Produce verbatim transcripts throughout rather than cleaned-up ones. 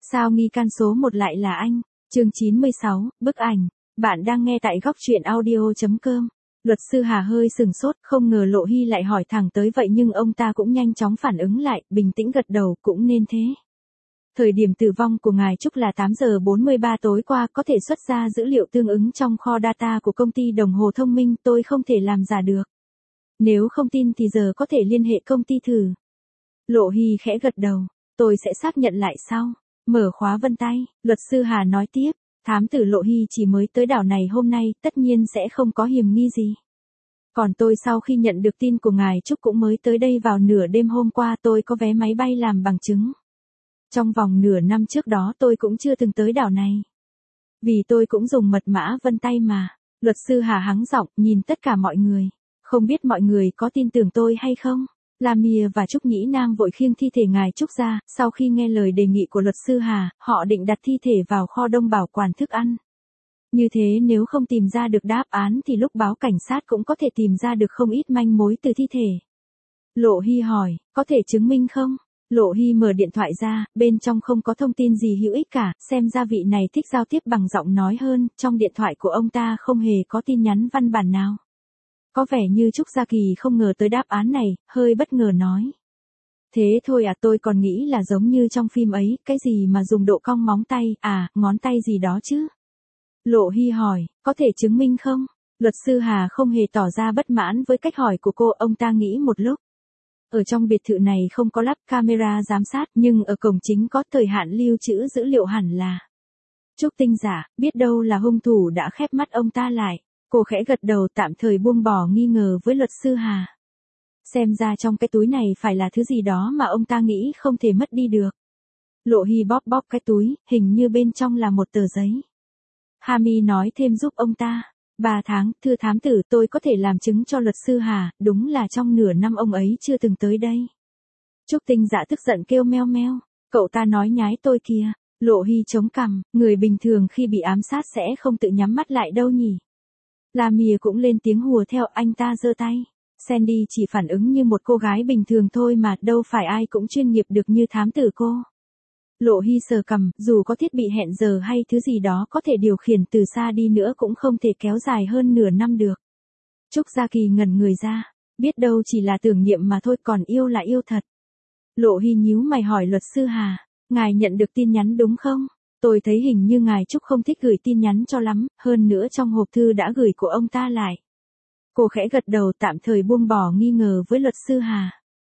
Sao nghi can số một lại là anh? Chương chín mươi sáu, bức ảnh. Bạn đang nghe tại góc truyện audio.com. Luật sư Hà hơi sừng sốt, không ngờ Lộ Hy lại hỏi thẳng tới vậy nhưng ông ta cũng nhanh chóng phản ứng lại, bình tĩnh gật đầu, cũng nên thế. Thời điểm tử vong của ngài Trúc là tám giờ bốn mươi ba tối qua, có thể xuất ra dữ liệu tương ứng trong kho data của công ty đồng hồ thông minh, tôi không thể làm giả được. Nếu không tin thì giờ có thể liên hệ công ty thử. Lộ Hy khẽ gật đầu, tôi sẽ xác nhận lại sau. Mở khóa vân tay, luật sư Hà nói tiếp, thám tử Lộ Hy chỉ mới tới đảo này hôm nay, tất nhiên sẽ không có hiểm nghi gì. Còn tôi sau khi nhận được tin của ngài Trúc cũng mới tới đây vào nửa đêm hôm qua, tôi có vé máy bay làm bằng chứng. Trong vòng nửa năm trước đó tôi cũng chưa từng tới đảo này. Vì tôi cũng dùng mật mã vân tay mà. Luật sư Hà hắng giọng, nhìn tất cả mọi người. Không biết mọi người có tin tưởng tôi hay không? Lamia và Trúc Nhĩ Nam vội khiêng thi thể ngài Trúc ra, sau khi nghe lời đề nghị của luật sư Hà, họ định đặt thi thể vào kho đông bảo quản thức ăn. Như thế nếu không tìm ra được đáp án thì lúc báo cảnh sát cũng có thể tìm ra được không ít manh mối từ thi thể. Lộ Hy hỏi, có thể chứng minh không? Lộ Hy mở điện thoại ra, bên trong không có thông tin gì hữu ích cả, xem ra vị này thích giao tiếp bằng giọng nói hơn, trong điện thoại của ông ta không hề có tin nhắn văn bản nào. Có vẻ như Trúc Gia Kỳ không ngờ tới đáp án này, hơi bất ngờ nói. Thế thôi à, tôi còn nghĩ là giống như trong phim ấy, cái gì mà dùng độ cong móng tay, à, ngón tay gì đó chứ. Lộ Hy hỏi, có thể chứng minh không? Luật sư Hà không hề tỏ ra bất mãn với cách hỏi của cô, ông ta nghĩ một lúc. Ở trong biệt thự này không có lắp camera giám sát, nhưng ở cổng chính có thời hạn lưu trữ dữ liệu hẳn là. Trúc Tinh giả, biết đâu là hung thủ đã khép mắt ông ta lại. Cô khẽ gật đầu, tạm thời buông bỏ nghi ngờ với luật sư Hà. Xem ra trong cái túi này phải là thứ gì đó mà ông ta nghĩ không thể mất đi được. Lộ Hy bóp bóp cái túi, hình như bên trong là một tờ giấy. Hami nói thêm giúp ông ta. Ba tháng, thưa thám tử, tôi có thể làm chứng cho luật sư Hà, đúng là trong nửa năm ông ấy chưa từng tới đây. Trúc Tinh dạ tức giận kêu meo meo, cậu ta nói nhái tôi kìa. Lộ Hy chống cằm, người bình thường khi bị ám sát sẽ không tự nhắm mắt lại đâu nhỉ. Lamia cũng lên tiếng hùa theo, anh ta giơ tay. Sandy chỉ phản ứng như một cô gái bình thường thôi mà, đâu phải ai cũng chuyên nghiệp được như thám tử cô. Lộ Hy sờ cằm, dù có thiết bị hẹn giờ hay thứ gì đó có thể điều khiển từ xa đi nữa cũng không thể kéo dài hơn nửa năm được. Trúc Gia Kỳ ngẩn người ra, biết đâu chỉ là tưởng niệm mà thôi, còn yêu là yêu thật. Lộ Hy nhíu mày hỏi luật sư Hà, ngài nhận được tin nhắn đúng không? Tôi thấy hình như ngài Trúc không thích gửi tin nhắn cho lắm, hơn nữa trong hộp thư đã gửi của ông ta lại. Cô khẽ gật đầu, tạm thời buông bỏ nghi ngờ với luật sư Hà.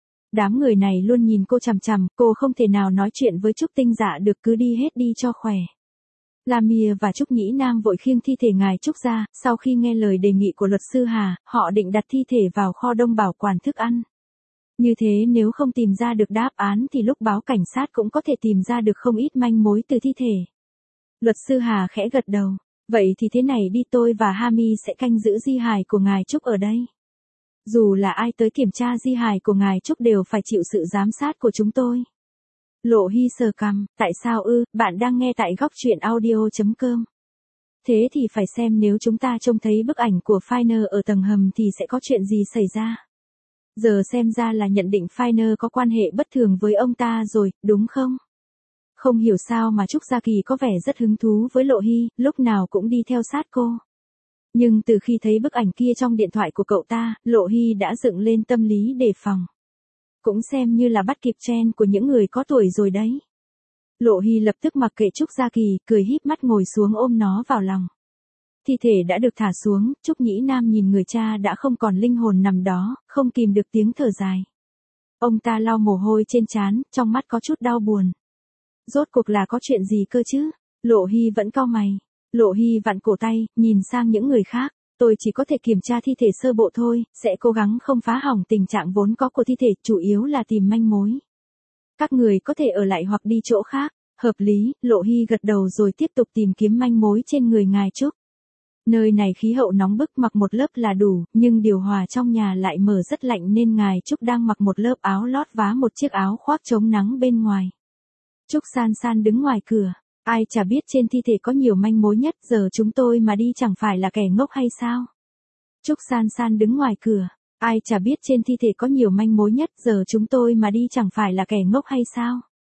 Đám người này luôn nhìn cô chằm chằm, cô không thể nào nói chuyện với Trúc Tinh dạ được, cứ đi hết đi cho khỏe. Lamia và Trúc Nhĩ Nam vội khiêng thi thể ngài Trúc ra, sau khi nghe lời đề nghị của luật sư Hà, họ định đặt thi thể vào kho đông bảo quản thức ăn. Như thế nếu không tìm ra được đáp án thì lúc báo cảnh sát cũng có thể tìm ra được không ít manh mối từ thi thể. Luật sư Hà khẽ gật đầu. Vậy thì thế này đi, tôi và Hami sẽ canh giữ di hài của ngài Trúc ở đây. Dù là ai tới kiểm tra di hài của ngài Trúc đều phải chịu sự giám sát của chúng tôi. Lộ Hy sờ cằm, tại sao ư, bạn đang nghe tại góc truyện audio.com. Thế thì phải xem nếu chúng ta trông thấy bức ảnh của Finer ở tầng hầm thì sẽ có chuyện gì xảy ra. Giờ xem ra là nhận định Finer có quan hệ bất thường với ông ta rồi, đúng không? Không hiểu sao mà Trúc Gia Kỳ có vẻ rất hứng thú với Lộ Hy, lúc nào cũng đi theo sát cô. Nhưng từ khi thấy bức ảnh kia trong điện thoại của cậu ta, Lộ Hy đã dựng lên tâm lý đề phòng. Cũng xem như là bắt kịp trend của những người có tuổi rồi đấy. Lộ Hy lập tức mặc kệ Trúc Gia Kỳ, cười híp mắt ngồi xuống ôm nó vào lòng. Thi thể đã được thả xuống, Trúc Nhĩ Nam nhìn người cha đã không còn linh hồn nằm đó, không kìm được tiếng thở dài. Ông ta lau mồ hôi trên trán, trong mắt có chút đau buồn. Rốt cuộc là có chuyện gì cơ chứ? Lộ Hy vẫn cau mày. Lộ Hy vặn cổ tay, nhìn sang những người khác. Tôi chỉ có thể kiểm tra thi thể sơ bộ thôi, sẽ cố gắng không phá hỏng tình trạng vốn có của thi thể, chủ yếu là tìm manh mối. Các người có thể ở lại hoặc đi chỗ khác. Hợp lý, Lộ Hy gật đầu rồi tiếp tục tìm kiếm manh mối trên người ngài Trúc. Nơi này khí hậu nóng bức, mặc một lớp là đủ, nhưng điều hòa trong nhà lại mở rất lạnh nên ngài Trúc đang mặc một lớp áo lót vá một chiếc áo khoác chống nắng bên ngoài. Trúc San San đứng ngoài cửa, ai chả biết trên thi thể có nhiều manh mối nhất, giờ chúng tôi mà đi chẳng phải là kẻ ngốc hay sao? Trúc San San đứng ngoài cửa, ai chả biết trên thi thể có nhiều manh mối nhất, giờ chúng tôi mà đi chẳng phải là kẻ ngốc hay sao?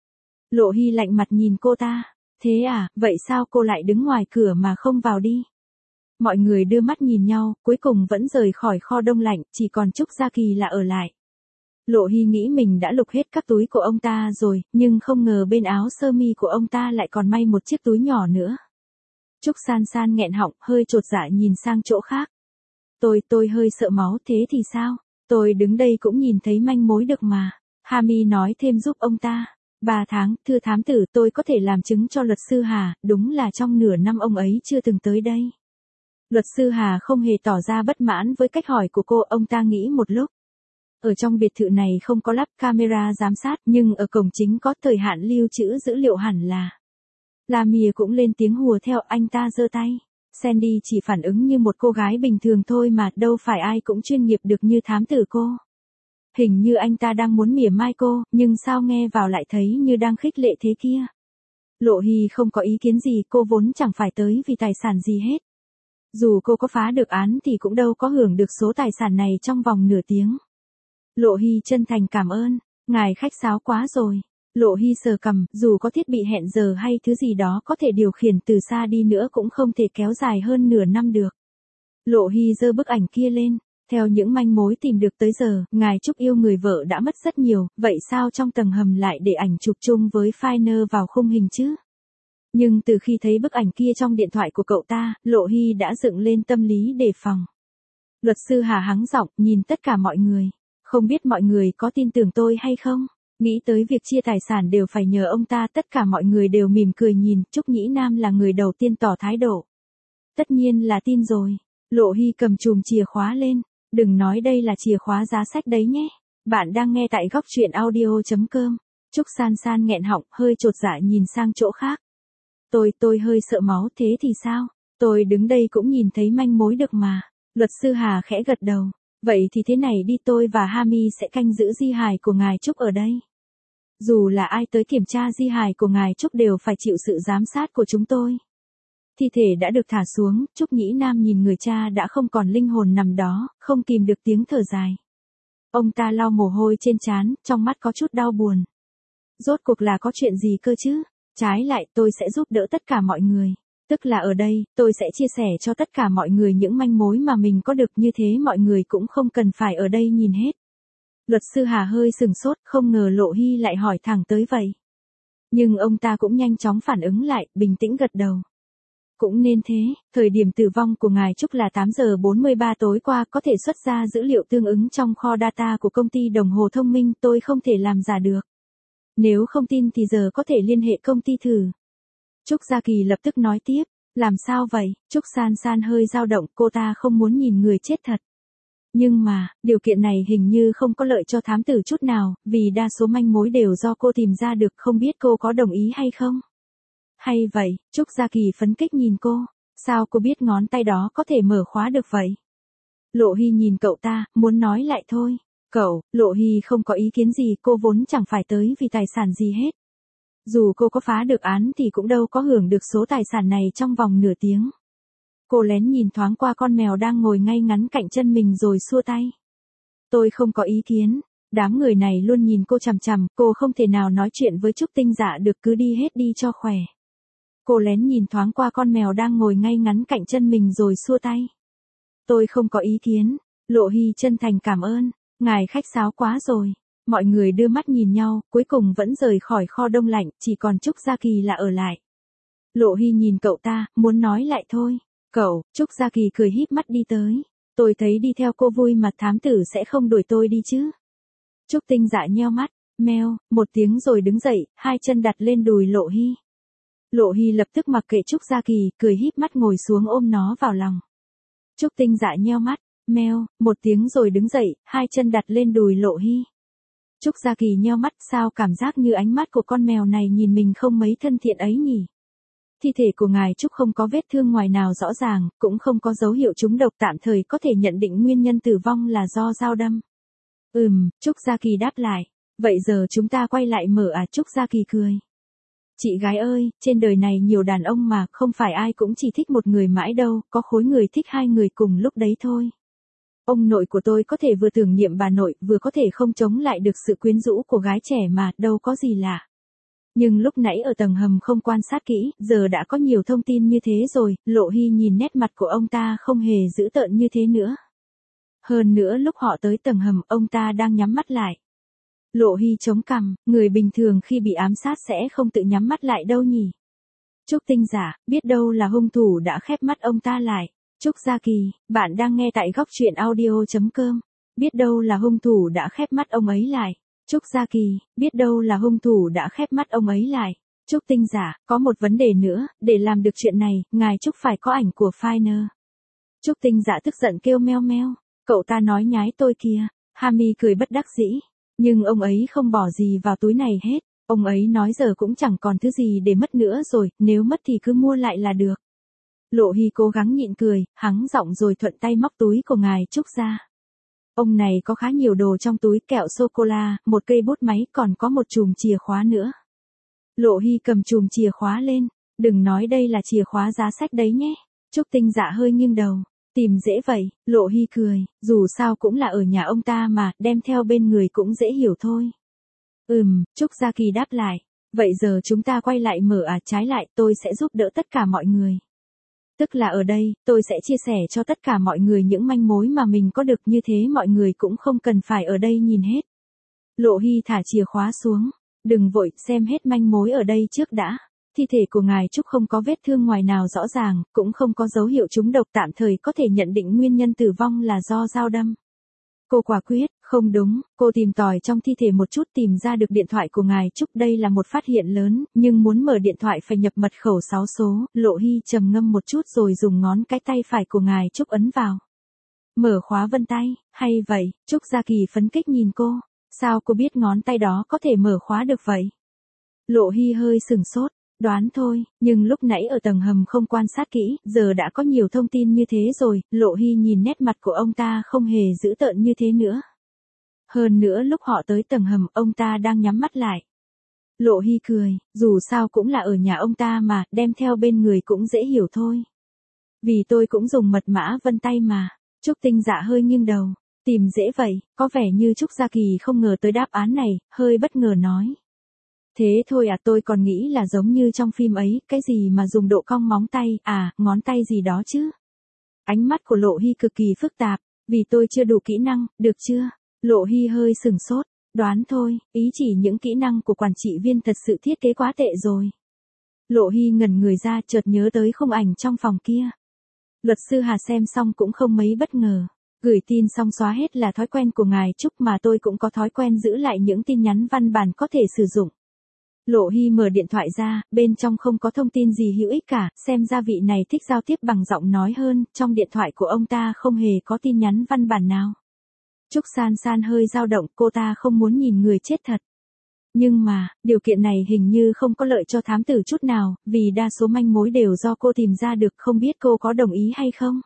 Lộ Hy lạnh mặt nhìn cô ta. Thế à, vậy sao cô lại đứng ngoài cửa mà không vào đi? Mọi người đưa mắt nhìn nhau, cuối cùng vẫn rời khỏi kho đông lạnh, chỉ còn Trúc Gia Kỳ là ở lại. Lộ Hy nghĩ mình đã lục hết các túi của ông ta rồi, nhưng không ngờ bên áo sơ mi của ông ta lại còn may một chiếc túi nhỏ nữa. Trúc San San nghẹn họng, hơi chột dạ nhìn sang chỗ khác. Tôi, tôi hơi sợ máu, thế thì sao? Tôi đứng đây cũng nhìn thấy manh mối được mà. Hami nói thêm giúp ông ta. Ba tháng, thưa thám tử, tôi có thể làm chứng cho luật sư Hà, đúng là trong nửa năm ông ấy chưa từng tới đây. Luật sư Hà không hề tỏ ra bất mãn với cách hỏi của cô, ông ta nghĩ một lúc. Ở trong biệt thự này không có lắp camera giám sát, nhưng ở cổng chính có thời hạn lưu trữ dữ liệu hẳn là. Lamia cũng lên tiếng hùa theo, anh ta giơ tay. Sandy chỉ phản ứng như một cô gái bình thường thôi mà, đâu phải ai cũng chuyên nghiệp được như thám tử cô. Hình như anh ta đang muốn mỉa mai cô, nhưng sao nghe vào lại thấy như đang khích lệ thế kia. Lộ Hy không có ý kiến gì, cô vốn chẳng phải tới vì tài sản gì hết. Dù cô có phá được án thì cũng đâu có hưởng được số tài sản này trong vòng nửa tiếng. Lộ Hy chân thành cảm ơn, ngài khách sáo quá rồi. Lộ Hy sờ cằm, dù có thiết bị hẹn giờ hay thứ gì đó có thể điều khiển từ xa đi nữa cũng không thể kéo dài hơn nửa năm được. Lộ Hy giơ bức ảnh kia lên. Theo những manh mối tìm được tới giờ, ngài Trúc yêu người vợ đã mất rất nhiều, vậy sao trong tầng hầm lại để ảnh chụp chung với Finer vào khung hình chứ? Nhưng từ khi thấy bức ảnh kia trong điện thoại của cậu ta, Lộ Hy đã dựng lên tâm lý đề phòng. Luật sư Hà hắng giọng, nhìn tất cả mọi người. Không biết mọi người có tin tưởng tôi hay không? Nghĩ tới việc chia tài sản đều phải nhờ ông ta, tất cả mọi người đều mỉm cười nhìn, Trúc Nhĩ Nam là người đầu tiên tỏ thái độ. Tất nhiên là tin rồi. Lộ Hy cầm chùm chìa khóa lên. Đừng nói đây là chìa khóa giá sách đấy nhé. Bạn đang nghe tại góc truyện audio chấm com. Trúc San San nghẹn họng, hơi chột dạ nhìn sang chỗ khác. Tôi, tôi hơi sợ máu, thế thì sao? Tôi đứng đây cũng nhìn thấy manh mối được mà. Luật sư Hà khẽ gật đầu. Vậy thì thế này đi, tôi và Hami sẽ canh giữ di hài của ngài Trúc ở đây. Dù là ai tới kiểm tra di hài của ngài Trúc đều phải chịu sự giám sát của chúng tôi. Thi thể đã được thả xuống, Trúc Nhĩ Nam nhìn người cha đã không còn linh hồn nằm đó, không kìm được tiếng thở dài. Ông ta lau mồ hôi trên trán, trong mắt có chút đau buồn. Rốt cuộc là có chuyện gì cơ chứ? Trái lại, tôi sẽ giúp đỡ tất cả mọi người. Tức là ở đây, tôi sẽ chia sẻ cho tất cả mọi người những manh mối mà mình có được, như thế mọi người cũng không cần phải ở đây nhìn hết. Luật sư Hà hơi sừng sốt, không ngờ Lộ Hy lại hỏi thẳng tới vậy. Nhưng ông ta cũng nhanh chóng phản ứng lại, bình tĩnh gật đầu. Cũng nên thế, thời điểm tử vong của ngài Trúc là tám giờ bốn mươi ba tối qua, có thể xuất ra dữ liệu tương ứng trong kho data của công ty đồng hồ thông minh, tôi không thể làm giả được. Nếu không tin thì giờ có thể liên hệ công ty thử. Trúc Gia Kỳ lập tức nói tiếp, làm sao vậy? Trúc San San hơi dao động, cô ta không muốn nhìn người chết thật. Nhưng mà, điều kiện này hình như không có lợi cho thám tử chút nào, vì đa số manh mối đều do cô tìm ra được, không biết cô có đồng ý hay không? Hay vậy, Trúc Gia Kỳ phấn khích nhìn cô, sao cô biết ngón tay đó có thể mở khóa được vậy? Lộ Hy nhìn cậu ta, muốn nói lại thôi. Cậu, Lộ Hy không có ý kiến gì, cô vốn chẳng phải tới vì tài sản gì hết. Dù cô có phá được án thì cũng đâu có hưởng được số tài sản này trong vòng nửa tiếng. Cô lén nhìn thoáng qua con mèo đang ngồi ngay ngắn cạnh chân mình rồi xua tay. Tôi không có ý kiến. Đám người này luôn nhìn cô chằm chằm, cô không thể nào nói chuyện với Trúc Tinh Dạ được, cứ đi hết đi cho khỏe. Cô lén nhìn thoáng qua con mèo đang ngồi ngay ngắn cạnh chân mình rồi xua tay. Tôi không có ý kiến. Lộ Hy chân thành cảm ơn. Ngài khách sáo quá rồi. Mọi người đưa mắt nhìn nhau, cuối cùng vẫn rời khỏi kho đông lạnh, chỉ còn Trúc Gia Kỳ là ở lại. Lộ Hy nhìn cậu ta, muốn nói lại thôi. Cậu, Trúc Gia Kỳ cười híp mắt đi tới. Tôi thấy đi theo cô vui mà thám tử sẽ không đuổi tôi đi chứ. Trúc Tinh Dạ nheo mắt, meo, một tiếng rồi đứng dậy, hai chân đặt lên đùi Lộ Hy. Lộ Hy lập tức mặc kệ Trúc Gia Kỳ, cười híp mắt ngồi xuống ôm nó vào lòng. Trúc Tinh Dạ nheo mắt, meo, một tiếng rồi đứng dậy, hai chân đặt lên đùi Lộ Hy. Trúc Gia Kỳ nheo mắt, sao cảm giác như ánh mắt của con mèo này nhìn mình không mấy thân thiện ấy nhỉ? Thi thể của ngài Trúc không có vết thương ngoài nào rõ ràng, cũng không có dấu hiệu trúng độc, tạm thời có thể nhận định nguyên nhân tử vong là do dao đâm. Ừm, Trúc Gia Kỳ đáp lại. Vậy giờ chúng ta quay lại mở à? Trúc Gia Kỳ cười. Chị gái ơi, trên đời này nhiều đàn ông mà, không phải ai cũng chỉ thích một người mãi đâu, có khối người thích hai người cùng lúc đấy thôi. Ông nội của tôi có thể vừa tưởng niệm bà nội, vừa có thể không chống lại được sự quyến rũ của gái trẻ mà, đâu có gì lạ. Nhưng lúc nãy ở tầng hầm không quan sát kỹ, giờ đã có nhiều thông tin như thế rồi, Lộ Hy nhìn nét mặt của ông ta không hề dữ tợn như thế nữa. Hơn nữa lúc họ tới tầng hầm, ông ta đang nhắm mắt lại. Lộ Hy chống cằm, người bình thường khi bị ám sát sẽ không tự nhắm mắt lại đâu nhỉ. Trúc Tinh Giả, biết đâu là hung thủ đã khép mắt ông ta lại. Trúc Gia Kỳ, bạn đang nghe tại góc truyện audio.com. Biết đâu là hung thủ đã khép mắt ông ấy lại. Trúc Gia Kỳ, biết đâu là hung thủ đã khép mắt ông ấy lại. Trúc Tinh Giả, có một vấn đề nữa, để làm được chuyện này, ngài Trúc phải có ảnh của Finer. Trúc Tinh Giả tức giận kêu meo meo, cậu ta nói nhái tôi kìa. Hami cười bất đắc dĩ, nhưng ông ấy không bỏ gì vào túi này hết. Ông ấy nói giờ cũng chẳng còn thứ gì để mất nữa rồi, nếu mất thì cứ mua lại là được. Lộ Hy cố gắng nhịn cười, hắng giọng rồi thuận tay móc túi của ngài Trúc ra. Ông này có khá nhiều đồ trong túi, kẹo sô-cô-la, một cây bút máy, còn có một chùm chìa khóa nữa. Lộ Hy cầm chùm chìa khóa lên, đừng nói đây là chìa khóa giá sách đấy nhé. Trúc Tinh Dạ hơi nghiêng đầu, tìm dễ vậy. Lộ Hy cười, dù sao cũng là ở nhà ông ta mà, đem theo bên người cũng dễ hiểu thôi. Ừm, Trúc Gia Kỳ đáp lại, vậy giờ chúng ta quay lại mở à, trái lại tôi sẽ giúp đỡ tất cả mọi người. Tức là ở đây, tôi sẽ chia sẻ cho tất cả mọi người những manh mối mà mình có được, như thế mọi người cũng không cần phải ở đây nhìn hết. Lộ Hy thả chìa khóa xuống, đừng vội, xem hết manh mối ở đây trước đã. Thi thể của ngài Trúc không có vết thương ngoài nào rõ ràng, cũng không có dấu hiệu trúng độc, tạm thời có thể nhận định nguyên nhân tử vong là do dao đâm. Cô quả quyết, không đúng, cô tìm tòi trong thi thể một chút, tìm ra được điện thoại của ngài Trúc, đây là một phát hiện lớn, nhưng muốn mở điện thoại phải nhập mật khẩu sáu số. Lộ Hy trầm ngâm một chút rồi dùng ngón cái tay phải của ngài Trúc ấn vào. Mở khóa vân tay, hay vậy? Trúc Gia Kỳ phấn khích nhìn cô, sao cô biết ngón tay đó có thể mở khóa được vậy? Lộ Hy hơi sừng sốt. Đoán thôi, nhưng lúc nãy ở tầng hầm không quan sát kỹ, giờ đã có nhiều thông tin như thế rồi. Lộ Hy nhìn nét mặt của ông ta không hề dữ tợn như thế nữa. Hơn nữa lúc họ tới tầng hầm, ông ta đang nhắm mắt lại. Lộ Hy cười, dù sao cũng là ở nhà ông ta mà, đem theo bên người cũng dễ hiểu thôi. Vì tôi cũng dùng mật mã vân tay mà. Trúc Tinh Dạ hơi nghiêng đầu, tìm dễ vậy, có vẻ như Trúc Gia Kỳ không ngờ tới đáp án này, hơi bất ngờ nói. Thế thôi à, tôi còn nghĩ là giống như trong phim ấy, cái gì mà dùng độ cong móng tay, à, ngón tay gì đó chứ. Ánh mắt của Lộ Hy cực kỳ phức tạp, vì tôi chưa đủ kỹ năng, được chưa? Lộ Hy hơi sừng sốt, đoán thôi, ý chỉ những kỹ năng của quản trị viên thật sự thiết kế quá tệ rồi. Lộ Hy ngẩn người ra, chợt nhớ tới khung ảnh trong phòng kia. Luật sư Hà xem xong cũng không mấy bất ngờ. Gửi tin xong xóa hết là thói quen của ngài Trúc, mà tôi cũng có thói quen giữ lại những tin nhắn văn bản có thể sử dụng. Lộ Hy mở điện thoại ra, bên trong không có thông tin gì hữu ích cả, xem ra vị này thích giao tiếp bằng giọng nói hơn, trong điện thoại của ông ta không hề có tin nhắn văn bản nào. Trúc San San hơi dao động, cô ta không muốn nhìn người chết thật. Nhưng mà, điều kiện này hình như không có lợi cho thám tử chút nào, vì đa số manh mối đều do cô tìm ra được, không biết cô có đồng ý hay không?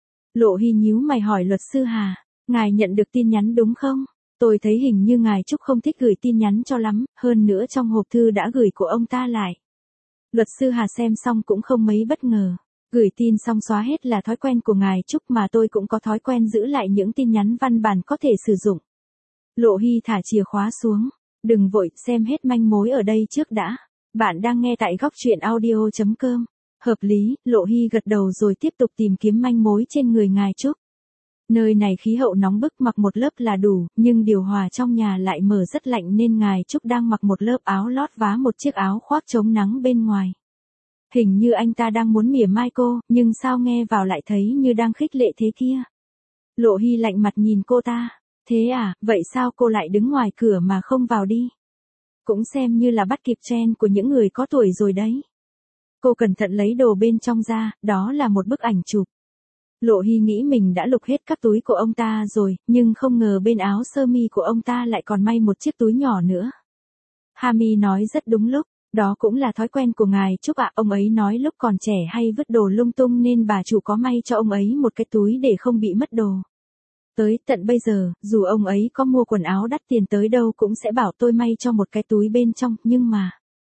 Lộ Hy nhíu mày hỏi luật sư Hà, ngài nhận được tin nhắn đúng không? Tôi thấy hình như ngài Trúc không thích gửi tin nhắn cho lắm, hơn nữa trong hộp thư đã gửi của ông ta lại. Luật sư Hà xem xong cũng không mấy bất ngờ. Gửi tin xong xóa hết là thói quen của ngài Trúc, mà tôi cũng có thói quen giữ lại những tin nhắn văn bản có thể sử dụng. Lộ Hy thả chìa khóa xuống. Đừng vội, xem hết manh mối ở đây trước đã. Bạn đang nghe tại góc truyện audio.com. Hợp lý, Lộ Hy gật đầu rồi tiếp tục tìm kiếm manh mối trên người ngài Trúc. Nơi này khí hậu nóng bức, mặc một lớp là đủ, nhưng điều hòa trong nhà lại mở rất lạnh nên ngài Trúc đang mặc một lớp áo lót vá một chiếc áo khoác chống nắng bên ngoài. Hình như anh ta đang muốn mỉa mai cô, nhưng sao nghe vào lại thấy như đang khích lệ thế kia. Lộ Hy lạnh mặt nhìn cô ta. Thế à, vậy sao cô lại đứng ngoài cửa mà không vào đi? Cũng xem như là bắt kịp trend của những người có tuổi rồi đấy. Cô cẩn thận lấy đồ bên trong ra, đó là một bức ảnh chụp. Lộ Hy nghĩ mình đã lục hết các túi của ông ta rồi, nhưng không ngờ bên áo sơ mi của ông ta lại còn may một chiếc túi nhỏ nữa. Hami nói rất đúng lúc, đó cũng là thói quen của ngài Trúc ạ, ông ấy nói lúc còn trẻ hay vứt đồ lung tung nên bà chủ có may cho ông ấy một cái túi để không bị mất đồ. Tới tận bây giờ, dù ông ấy có mua quần áo đắt tiền tới đâu cũng sẽ bảo tôi may cho một cái túi bên trong, nhưng mà...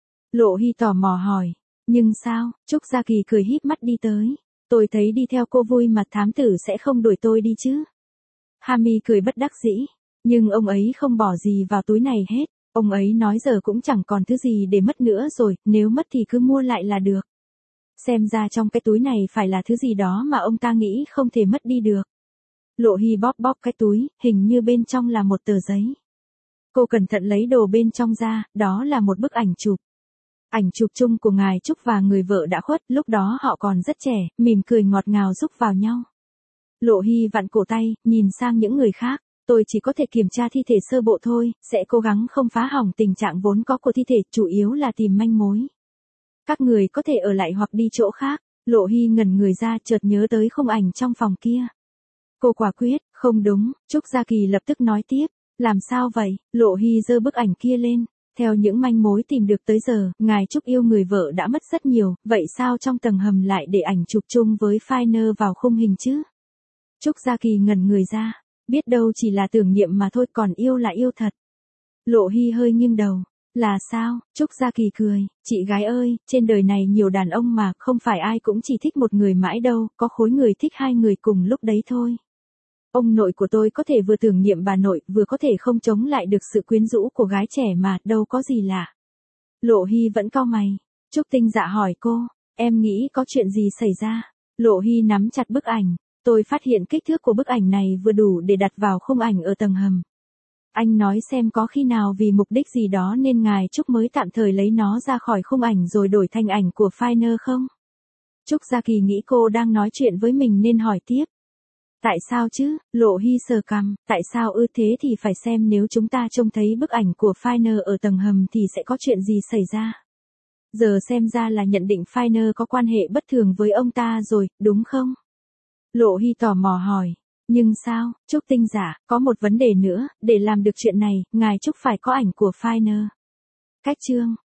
Lộ Hy tò mò hỏi, nhưng sao? Trúc Gia Kỳ cười híp mắt đi tới. Tôi thấy đi theo cô vui mà, thám tử sẽ không đuổi tôi đi chứ. Hami cười bất đắc dĩ, nhưng ông ấy không bỏ gì vào túi này hết. Ông ấy nói giờ cũng chẳng còn thứ gì để mất nữa rồi, nếu mất thì cứ mua lại là được. Xem ra trong cái túi này phải là thứ gì đó mà ông ta nghĩ không thể mất đi được. Lộ Hy bóp bóp cái túi, hình như bên trong là một tờ giấy. Cô cẩn thận lấy đồ bên trong ra, đó là một bức ảnh chụp. Ảnh chụp chung của ngài Trúc và người vợ đã khuất, lúc đó họ còn rất trẻ, mỉm cười ngọt ngào giúp vào nhau. Lộ Hy vặn cổ tay, nhìn sang những người khác, tôi chỉ có thể kiểm tra thi thể sơ bộ thôi, sẽ cố gắng không phá hỏng tình trạng vốn có của thi thể, chủ yếu là tìm manh mối. Các người có thể ở lại hoặc đi chỗ khác. Lộ Hy ngẩn người ra, chợt nhớ tới khung ảnh trong phòng kia. Cô quả quyết, không đúng, Trúc Gia Kỳ lập tức nói tiếp, làm sao vậy? Lộ Hy giơ bức ảnh kia lên. Theo những manh mối tìm được tới giờ, ngài Trúc yêu người vợ đã mất rất nhiều, vậy sao trong tầng hầm lại để ảnh chụp chung với Finer vào khung hình chứ? Trúc Gia Kỳ ngẩn người ra, biết đâu chỉ là tưởng niệm mà thôi, còn yêu là yêu thật. Lộ Hy hơi nghiêng đầu, là sao? Trúc Gia Kỳ cười, chị gái ơi, trên đời này nhiều đàn ông mà, không phải ai cũng chỉ thích một người mãi đâu, có khối người thích hai người cùng lúc đấy thôi. Ông nội của tôi có thể vừa tưởng niệm bà nội, vừa có thể không chống lại được sự quyến rũ của gái trẻ mà, đâu có gì lạ. Lộ Hy vẫn cau mày. Trúc Tinh Dạ hỏi cô, em nghĩ có chuyện gì xảy ra? Lộ Hy nắm chặt bức ảnh, tôi phát hiện kích thước của bức ảnh này vừa đủ để đặt vào khung ảnh ở tầng hầm. Anh nói xem có khi nào vì mục đích gì đó nên ngài Trúc mới tạm thời lấy nó ra khỏi khung ảnh rồi đổi thành ảnh của Finer không? Trúc Gia Kỳ nghĩ cô đang nói chuyện với mình nên hỏi tiếp. Tại sao chứ? Lộ Hy sờ cằm, tại sao ư? Thế thì phải xem nếu chúng ta trông thấy bức ảnh của Finer ở tầng hầm thì sẽ có chuyện gì xảy ra. Giờ xem ra là nhận định Finer có quan hệ bất thường với ông ta rồi, đúng không? Lộ Hy tò mò hỏi. Nhưng sao, Trúc Tinh Dạ, có một vấn đề nữa, để làm được chuyện này, ngài Trúc phải có ảnh của Finer. Cách chương